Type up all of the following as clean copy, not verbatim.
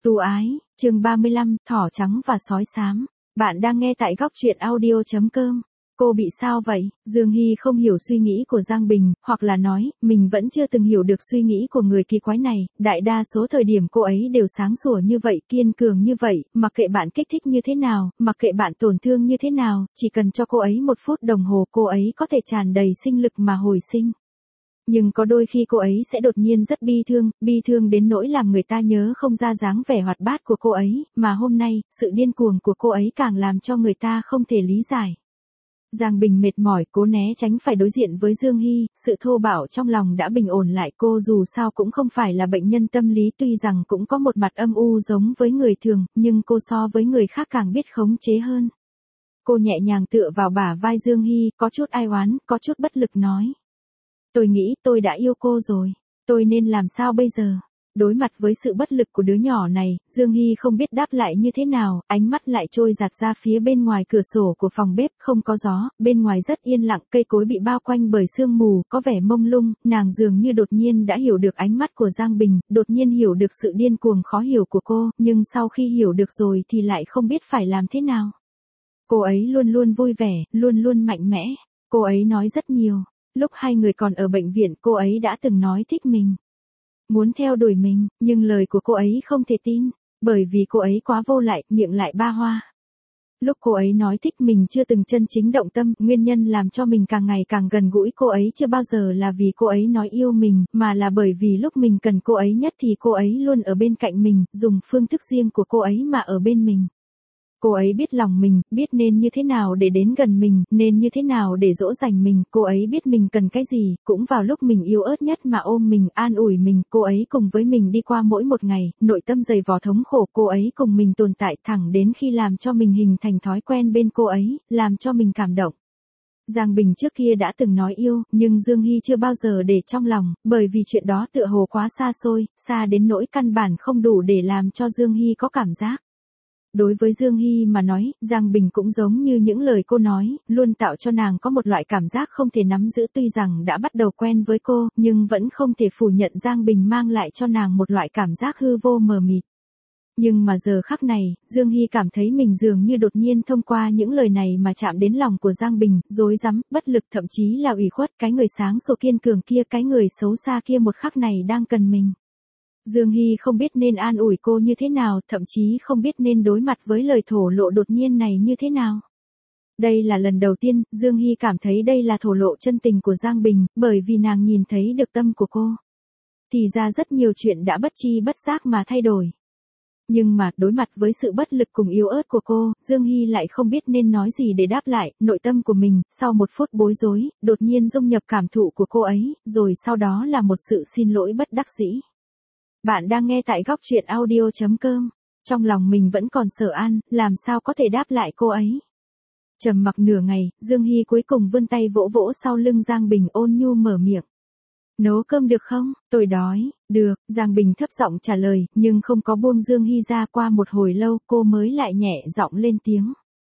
Tu ái, chương 35, thỏ trắng và sói xám. Bạn đang nghe tại góc truyện audio.com. Cô bị sao vậy? Dương Hy không hiểu suy nghĩ của Giang Bình, hoặc là nói, mình vẫn chưa từng hiểu được suy nghĩ của người kỳ quái này. Đại đa số thời điểm cô ấy đều sáng sủa như vậy, kiên cường như vậy, mặc kệ bạn kích thích như thế nào, mặc kệ bạn tổn thương như thế nào, chỉ cần cho cô ấy 1 phút đồng hồ cô ấy có thể tràn đầy sinh lực mà hồi sinh. Nhưng có đôi khi cô ấy sẽ đột nhiên rất bi thương đến nỗi làm người ta nhớ không ra dáng vẻ hoạt bát của cô ấy, mà hôm nay, sự điên cuồng của cô ấy càng làm cho người ta không thể lý giải. Giang Bình mệt mỏi cố né tránh phải đối diện với Dương Hy, sự thô bạo trong lòng đã bình ổn lại, cô dù sao cũng không phải là bệnh nhân tâm lý, tuy rằng cũng có một mặt âm u giống với người thường, nhưng cô so với người khác càng biết khống chế hơn. Cô nhẹ nhàng tựa vào bả vai Dương Hy, có chút ai oán, có chút bất lực nói. Tôi nghĩ tôi đã yêu cô rồi, tôi nên làm sao bây giờ? Đối mặt với sự bất lực của đứa nhỏ này, Dương Hy không biết đáp lại như thế nào, ánh mắt lại trôi dạt ra phía bên ngoài cửa sổ của phòng bếp, không có gió, bên ngoài rất yên lặng, cây cối bị bao quanh bởi sương mù, có vẻ mông lung, nàng dường như đột nhiên đã hiểu được ánh mắt của Giang Bình, đột nhiên hiểu được sự điên cuồng khó hiểu của cô, nhưng sau khi hiểu được rồi thì lại không biết phải làm thế nào. Cô ấy luôn luôn vui vẻ, luôn luôn mạnh mẽ, cô ấy nói rất nhiều. Lúc hai người còn ở bệnh viện cô ấy đã từng nói thích mình. Muốn theo đuổi mình, nhưng lời của cô ấy không thể tin, bởi vì cô ấy quá vô lại, miệng lại ba hoa. Lúc cô ấy nói thích mình chưa từng chân chính động tâm, nguyên nhân làm cho mình càng ngày càng gần gũi cô ấy chưa bao giờ là vì cô ấy nói yêu mình, mà là bởi vì lúc mình cần cô ấy nhất thì cô ấy luôn ở bên cạnh mình, dùng phương thức riêng của cô ấy mà ở bên mình. Cô ấy biết lòng mình, biết nên như thế nào để đến gần mình, nên như thế nào để dỗ dành mình, cô ấy biết mình cần cái gì, cũng vào lúc mình yếu ớt nhất mà ôm mình, an ủi mình, cô ấy cùng với mình đi qua mỗi một ngày, nội tâm dày vò thống khổ, cô ấy cùng mình tồn tại thẳng đến khi làm cho mình hình thành thói quen bên cô ấy, làm cho mình cảm động. Giang Bình trước kia đã từng nói yêu, nhưng Dương Hy chưa bao giờ để trong lòng, bởi vì chuyện đó tựa hồ quá xa xôi, xa đến nỗi căn bản không đủ để làm cho Dương Hy có cảm giác. Đối với Dương Hy mà nói, Giang Bình cũng giống như những lời cô nói, luôn tạo cho nàng có một loại cảm giác không thể nắm giữ, tuy rằng đã bắt đầu quen với cô, nhưng vẫn không thể phủ nhận Giang Bình mang lại cho nàng một loại cảm giác hư vô mờ mịt. Nhưng mà giờ khắc này, Dương Hy cảm thấy mình dường như đột nhiên thông qua những lời này mà chạm đến lòng của Giang Bình, rối rắm, bất lực, thậm chí là ủy khuất, cái người sáng sủa kiên cường kia, cái người xấu xa kia một khắc này đang cần mình. Dương Hy không biết nên an ủi cô như thế nào, thậm chí không biết nên đối mặt với lời thổ lộ đột nhiên này như thế nào. Đây là lần đầu tiên, Dương Hy cảm thấy đây là thổ lộ chân tình của Giang Bình, bởi vì nàng nhìn thấy được tâm của cô. Thì ra rất nhiều chuyện đã bất chi bất giác mà thay đổi. Nhưng mà, đối mặt với sự bất lực cùng yếu ớt của cô, Dương Hy lại không biết nên nói gì để đáp lại, nội tâm của mình, sau 1 phút bối rối, đột nhiên dung nhập cảm thụ của cô ấy, rồi sau đó là một sự xin lỗi bất đắc dĩ. Bạn đang nghe tại góc truyện audio.com. Trong lòng mình vẫn còn sợ an, làm sao có thể đáp lại cô ấy. Trầm mặc nửa ngày, Dương Hy cuối cùng vươn tay vỗ vỗ sau lưng Giang Bình, ôn nhu mở miệng. Nấu cơm được không? Tôi đói. Được, Giang Bình thấp giọng trả lời, nhưng không có buông Dương Hy ra. Qua một hồi lâu cô mới lại nhẹ giọng lên tiếng.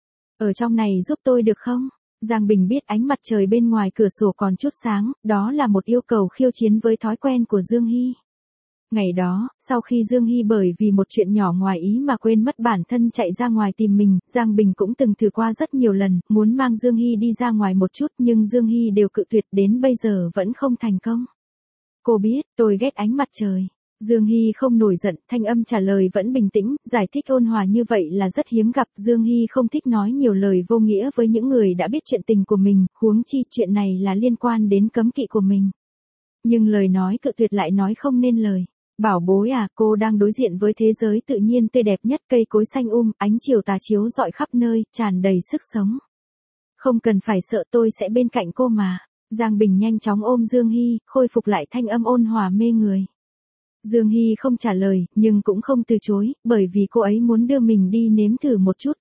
Ở trong này giúp tôi được không? Giang Bình biết ánh mặt trời bên ngoài cửa sổ còn chút sáng, đó là một yêu cầu khiêu chiến với thói quen của Dương Hy. Ngày đó, sau khi Dương Hy bởi vì một chuyện nhỏ ngoài ý mà quên mất bản thân chạy ra ngoài tìm mình, Giang Bình cũng từng thử qua rất nhiều lần, muốn mang Dương Hy đi ra ngoài một chút nhưng Dương Hy đều cự tuyệt, đến bây giờ vẫn không thành công. Cô biết, tôi ghét ánh mặt trời. Dương Hy không nổi giận, thanh âm trả lời vẫn bình tĩnh, giải thích ôn hòa như vậy là rất hiếm gặp. Dương Hy không thích nói nhiều lời vô nghĩa với những người đã biết chuyện tình của mình, huống chi chuyện này là liên quan đến cấm kỵ của mình. Nhưng lời nói cự tuyệt lại nói không nên lời. Bảo bối à, cô đang đối diện với thế giới tự nhiên tươi đẹp nhất, cây cối xanh ánh chiều tà chiếu rọi khắp nơi, tràn đầy sức sống. Không cần phải sợ, tôi sẽ bên cạnh cô mà. Giang Bình nhanh chóng ôm Dương Hy, khôi phục lại thanh âm ôn hòa mê người. Dương Hy không trả lời, nhưng cũng không từ chối, bởi vì cô ấy muốn đưa mình đi nếm thử một chút,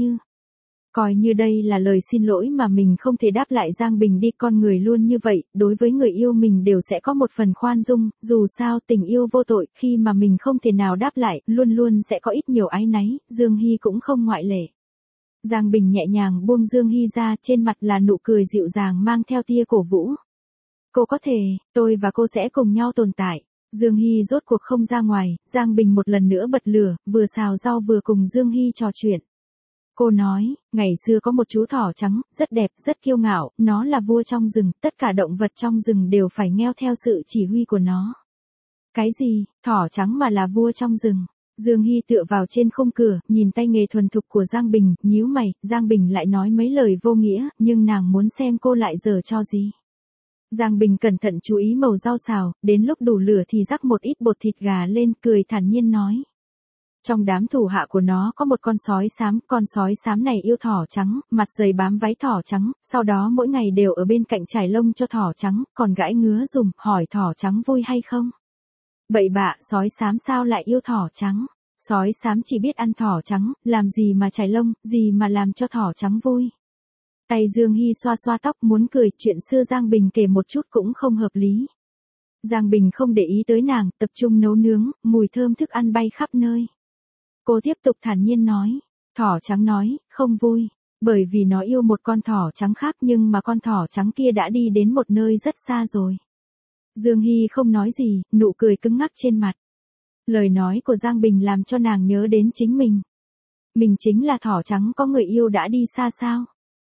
Coi như đây là lời xin lỗi mà mình không thể đáp lại. Giang Bình đi, con người luôn như vậy, đối với người yêu mình đều sẽ có một phần khoan dung, dù sao tình yêu vô tội, khi mà mình không thể nào đáp lại, luôn luôn sẽ có ít nhiều áy náy, Dương Hy cũng không ngoại lệ. Giang Bình nhẹ nhàng buông Dương Hy ra, trên mặt là nụ cười dịu dàng mang theo tia cổ vũ. Cô có thể, tôi và cô sẽ cùng nhau tồn tại. Dương Hy rốt cuộc không ra ngoài, Giang Bình một lần nữa bật lửa, vừa xào rau vừa cùng Dương Hy trò chuyện. Cô nói, ngày xưa có một chú thỏ trắng, rất đẹp, rất kiêu ngạo, nó là vua trong rừng, tất cả động vật trong rừng đều phải nghe theo sự chỉ huy của nó. Cái gì, thỏ trắng mà là vua trong rừng? Dương Hy tựa vào trên khung cửa, nhìn tay nghề thuần thục của Giang Bình, nhíu mày, Giang Bình lại nói mấy lời vô nghĩa, nhưng nàng muốn xem cô lại giở cho gì. Giang Bình cẩn thận chú ý màu rau xào, đến lúc đủ lửa thì rắc một ít bột thịt gà lên, cười thản nhiên nói. Trong đám thủ hạ của nó có một con sói xám này yêu thỏ trắng, mặt dày bám váy thỏ trắng, sau đó mỗi ngày đều ở bên cạnh trải lông cho thỏ trắng, còn gãi ngứa dùm, hỏi thỏ trắng vui hay không. Bậy bạ, sói xám sao lại yêu thỏ trắng? Sói xám chỉ biết ăn thỏ trắng, làm gì mà trải lông, gì mà làm cho thỏ trắng vui. Tay Dương Hy xoa xoa tóc muốn cười, chuyện xưa Giang Bình kể một chút cũng không hợp lý. Giang Bình không để ý tới nàng, tập trung nấu nướng, mùi thơm thức ăn bay khắp nơi. Cô tiếp tục thản nhiên nói, thỏ trắng nói, không vui, bởi vì nó yêu một con thỏ trắng khác nhưng mà con thỏ trắng kia đã đi đến một nơi rất xa rồi. Dương Hy không nói gì, nụ cười cứng ngắc trên mặt. Lời nói của Giang Bình làm cho nàng nhớ đến chính mình. Mình chính là thỏ trắng có người yêu đã đi xa sao?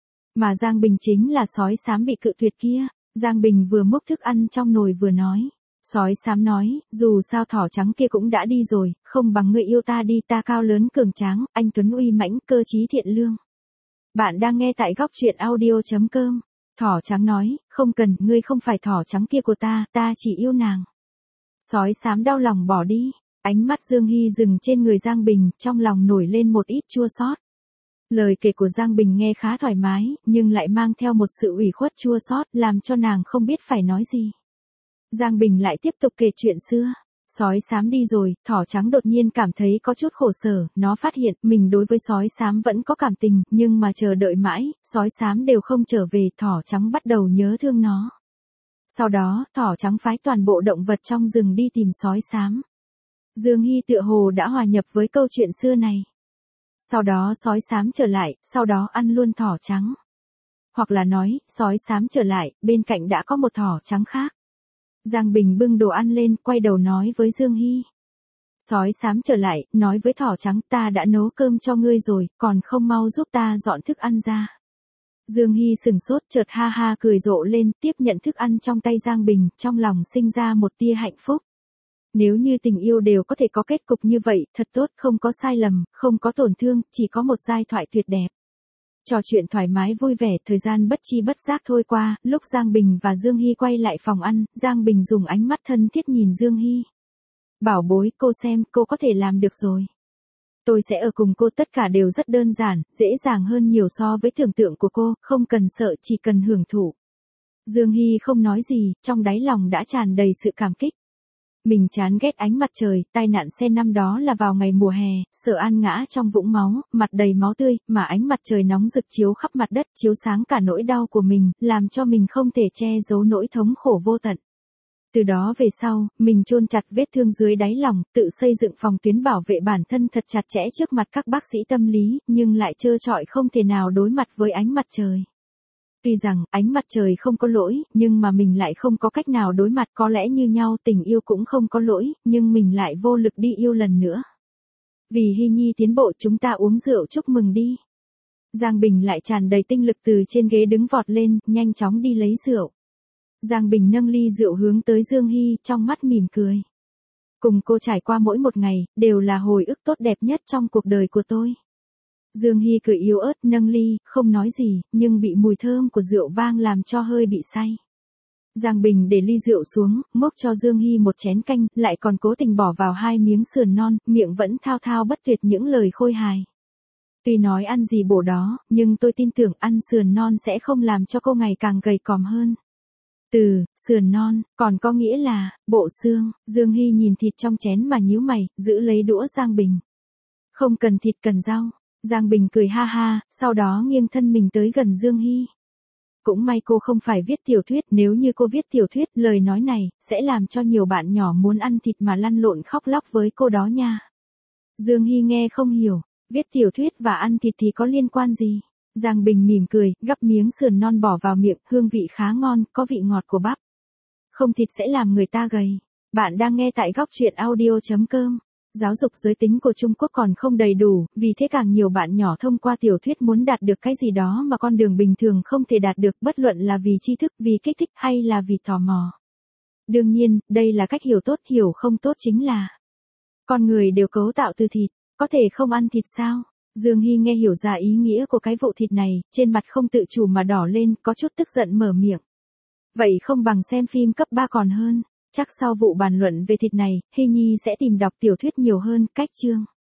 Mà Giang Bình chính là sói xám bị cự tuyệt kia. Giang Bình vừa múc thức ăn trong nồi vừa nói. Sói xám nói, dù sao thỏ trắng kia cũng đã đi rồi, không bằng người yêu ta đi, ta cao lớn cường tráng, anh tuấn uy mãnh, cơ trí thiện lương. Bạn đang nghe tại góc truyện audio.com. Thỏ trắng nói, không cần, ngươi không phải thỏ trắng kia của ta, ta chỉ yêu nàng. Sói xám đau lòng bỏ đi, ánh mắt Dương Hy dừng trên người Giang Bình, trong lòng nổi lên một ít chua xót. Lời kể của Giang Bình nghe khá thoải mái, nhưng lại mang theo một sự ủy khuất chua xót, làm cho nàng không biết phải nói gì. Giang Bình lại tiếp tục kể chuyện xưa. Sói xám đi rồi, thỏ trắng đột nhiên cảm thấy có chút khổ sở, nó phát hiện mình đối với sói xám vẫn có cảm tình, nhưng mà chờ đợi mãi, sói xám đều không trở về, thỏ trắng bắt đầu nhớ thương nó. Sau đó, thỏ trắng phái toàn bộ động vật trong rừng đi tìm sói xám. Dương Hy tựa hồ đã hòa nhập với câu chuyện xưa này. Sau đó sói xám trở lại, sau đó ăn luôn thỏ trắng. Hoặc là nói, sói xám trở lại, bên cạnh đã có một thỏ trắng khác. Giang Bình bưng đồ ăn lên, quay đầu nói với Dương Hy. Sói xám trở lại, nói với thỏ trắng, ta đã nấu cơm cho ngươi rồi, còn không mau giúp ta dọn thức ăn ra. Dương Hy sừng sốt, chợt ha ha cười rộ lên, tiếp nhận thức ăn trong tay Giang Bình, trong lòng sinh ra một tia hạnh phúc. Nếu như tình yêu đều có thể có kết cục như vậy, thật tốt, không có sai lầm, không có tổn thương, chỉ có một giai thoại tuyệt đẹp. Trò chuyện thoải mái vui vẻ, thời gian bất chi bất giác trôi qua, lúc Giang Bình và Dương Hy quay lại phòng ăn, Giang Bình dùng ánh mắt thân thiết nhìn Dương Hy. Bảo bối, cô xem, cô có thể làm được rồi. Tôi sẽ ở cùng cô, tất cả đều rất đơn giản, dễ dàng hơn nhiều so với tưởng tượng của cô, không cần sợ, chỉ cần hưởng thụ. Dương Hy không nói gì, trong đáy lòng đã tràn đầy sự cảm kích. Mình chán ghét ánh mặt trời, tai nạn xe năm đó là vào ngày mùa hè, Sở An ngã trong vũng máu, mặt đầy máu tươi, mà ánh mặt trời nóng rực chiếu khắp mặt đất, chiếu sáng cả nỗi đau của mình, làm cho mình không thể che giấu nỗi thống khổ vô tận. Từ đó về sau, mình chôn chặt vết thương dưới đáy lòng, tự xây dựng phòng tuyến bảo vệ bản thân thật chặt chẽ trước mặt các bác sĩ tâm lý, nhưng lại trơ trọi không thể nào đối mặt với ánh mặt trời. Tuy rằng, ánh mặt trời không có lỗi, nhưng mà mình lại không có cách nào đối mặt, có lẽ như nhau, tình yêu cũng không có lỗi, nhưng mình lại vô lực đi yêu lần nữa. Vì Hy Nhi tiến bộ, chúng ta uống rượu chúc mừng đi. Giang Bình lại tràn đầy tinh lực từ trên ghế đứng vọt lên, nhanh chóng đi lấy rượu. Giang Bình nâng ly rượu hướng tới Dương Hy, trong mắt mỉm cười. Cùng cô trải qua mỗi một ngày, đều là hồi ức tốt đẹp nhất trong cuộc đời của tôi. Dương Hy cười yếu ớt, nâng ly, không nói gì, nhưng bị mùi thơm của rượu vang làm cho hơi bị say. Giang Bình để ly rượu xuống, múc cho Dương Hy một chén canh, lại còn cố tình bỏ vào 2 miếng sườn non, miệng vẫn thao thao bất tuyệt những lời khôi hài. Tuy nói ăn gì bổ đó, nhưng tôi tin tưởng ăn sườn non sẽ không làm cho cô ngày càng gầy còm hơn. Từ sườn non, còn có nghĩa là bộ xương. Dương Hy nhìn thịt trong chén mà nhíu mày, giữ lấy đũa Giang Bình. Không cần thịt, cần rau. Giang Bình cười ha ha, sau đó nghiêng thân mình tới gần Dương Hy. Cũng may cô không phải viết tiểu thuyết, nếu như cô viết tiểu thuyết, lời nói này sẽ làm cho nhiều bạn nhỏ muốn ăn thịt mà lăn lộn khóc lóc với cô đó nha. Dương Hy nghe không hiểu, viết tiểu thuyết và ăn thịt thì có liên quan gì? Giang Bình mỉm cười, gắp miếng sườn non bỏ vào miệng, hương vị khá ngon, có vị ngọt của bắp. Không thịt sẽ làm người ta gầy. Bạn đang nghe tại góc truyện audio.com. Giáo dục giới tính của Trung Quốc còn không đầy đủ, vì thế càng nhiều bạn nhỏ thông qua tiểu thuyết muốn đạt được cái gì đó mà con đường bình thường không thể đạt được, bất luận là vì tri thức, vì kích thích hay là vì tò mò. Đương nhiên, đây là cách hiểu tốt, hiểu không tốt chính là con người đều cấu tạo từ thịt, có thể không ăn thịt sao? Dương Hy nghe hiểu ra ý nghĩa của cái vụ thịt này, trên mặt không tự chủ mà đỏ lên, có chút tức giận mở miệng. Vậy không bằng xem phim cấp 3 còn hơn. Chắc sau vụ bàn luận về thịt này, Hy Nhi sẽ tìm đọc tiểu thuyết nhiều hơn. Cách chương